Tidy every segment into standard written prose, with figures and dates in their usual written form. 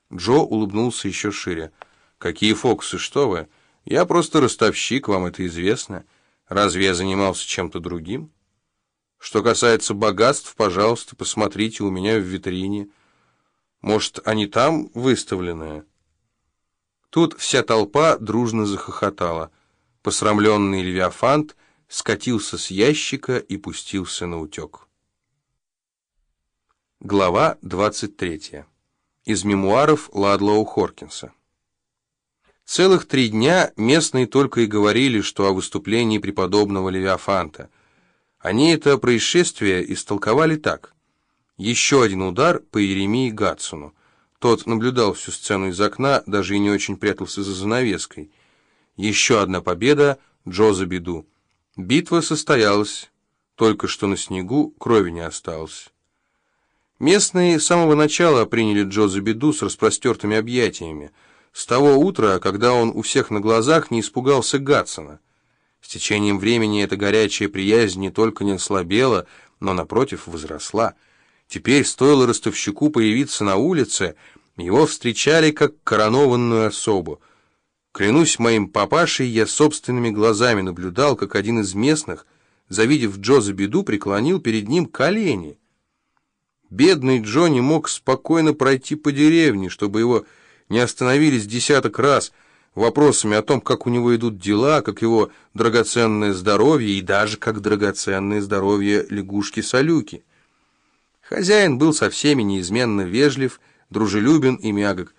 Джо улыбнулся еще шире. «Какие фокусы, что вы? Я просто ростовщик, вам это известно. Разве я занимался чем-то другим? Что касается богатств, пожалуйста, посмотрите у меня в витрине. Может, они там выставлены?» Тут вся толпа дружно захохотала. Посрамленный Левиафант скатился с ящика и пустился на утек. Глава 23. Из мемуаров Ладлоу Хоркинса. Целых 3 дня местные только и говорили, что о выступлении преподобного Левиафанта. Они это происшествие истолковали так. Еще один удар по Иеремии Гатсону. Тот наблюдал всю сцену из окна, даже и не очень прятался за занавеской. Еще одна победа Джо за беду. Битва состоялась, только что на снегу крови не осталось. Местные с самого начала приняли Джо за беду с распростертыми объятиями, с того утра, когда он у всех на глазах не испугался Гатсона. С течением времени эта горячая приязнь не только не ослабела, но, напротив, возросла. Теперь, стоило ростовщику появиться на улице, его встречали как коронованную особу. Клянусь моим папашей, я собственными глазами наблюдал, как один из местных, завидев Джо за беду, преклонил перед ним колени. Бедный Джо не мог спокойно пройти по деревне, чтобы его не остановились десяток раз вопросами о том, как у него идут дела, как его драгоценное здоровье и даже как драгоценное здоровье лягушки-салюки. Хозяин был со всеми неизменно вежлив, дружелюбен и мягок.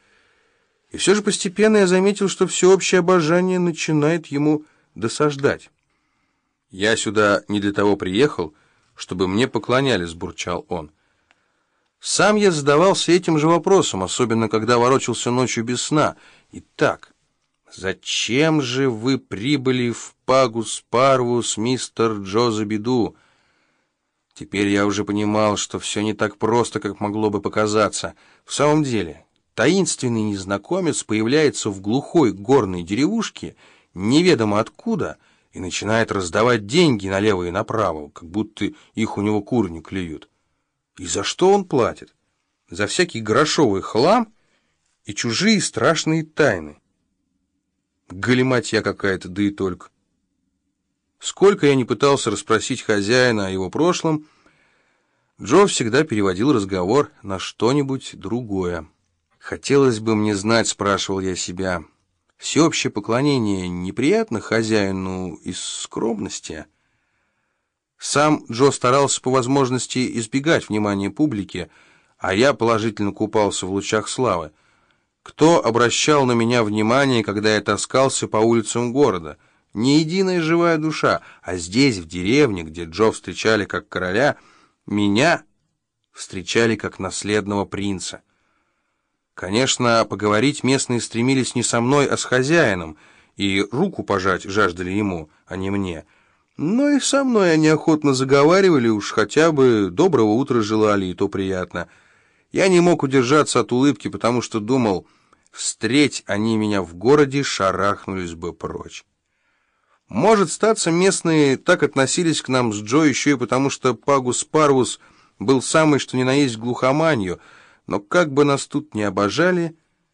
И все же постепенно я заметил, что всеобщее обожание начинает ему досаждать. «Я сюда не для того приехал, чтобы мне поклонялись», — бурчал он. Сам я задавался этим же вопросом, особенно когда ворочался ночью без сна. Итак, зачем же вы прибыли в Пагус Парвус, мистер Джо за беду? Теперь я уже понимал, что все не так просто, как могло бы показаться. В самом деле, таинственный незнакомец появляется в глухой горной деревушке, неведомо откуда, и начинает раздавать деньги налево и направо, как будто их у него куры не клюют. И за что он платит? За всякий грошовый хлам и чужие страшные тайны. Галиматья какая-то, да и только. Сколько я не пытался расспросить хозяина о его прошлом, Джо всегда переводил разговор на что-нибудь другое. «Хотелось бы мне знать», — спрашивал я себя, — «всеобщее поклонение неприятно хозяину из скромности?» Сам Джо старался по возможности избегать внимания публики, а я положительно купался в лучах славы. Кто обращал на меня внимание, когда я таскался по улицам города? Ни единая живая душа, а здесь, в деревне, где Джо встречали как короля, меня встречали как наследного принца. Конечно, поговорить местные стремились не со мной, а с хозяином, и руку пожать жаждали ему, а не мне. Но и со мной они охотно заговаривали, уж хотя бы доброго утра желали, и то приятно. Я не мог удержаться от улыбки, потому что думал, встреть они меня в городе, шарахнулись бы прочь. Может, статься, местные так относились к нам с Джо еще и потому, что Пагус Парвус был самый что ни на есть глухоманью, но как бы нас тут не обожали,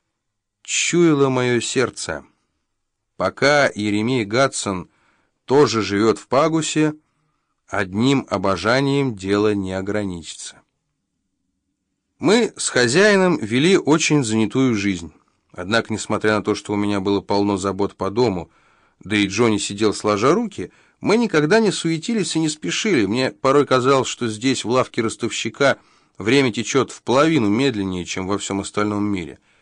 чуяло мое сердце. Пока Иеремия Гатсон тоже живет в Пагусе, одним обожанием дело не ограничится. Мы с хозяином вели очень занятую жизнь. Однако, несмотря на то, что у меня было полно забот по дому, да и Джонни сидел сложа руки, мы никогда не суетились и не спешили. Мне порой казалось, что здесь, в лавке ростовщика, время течет в половину медленнее, чем во всем остальном мире.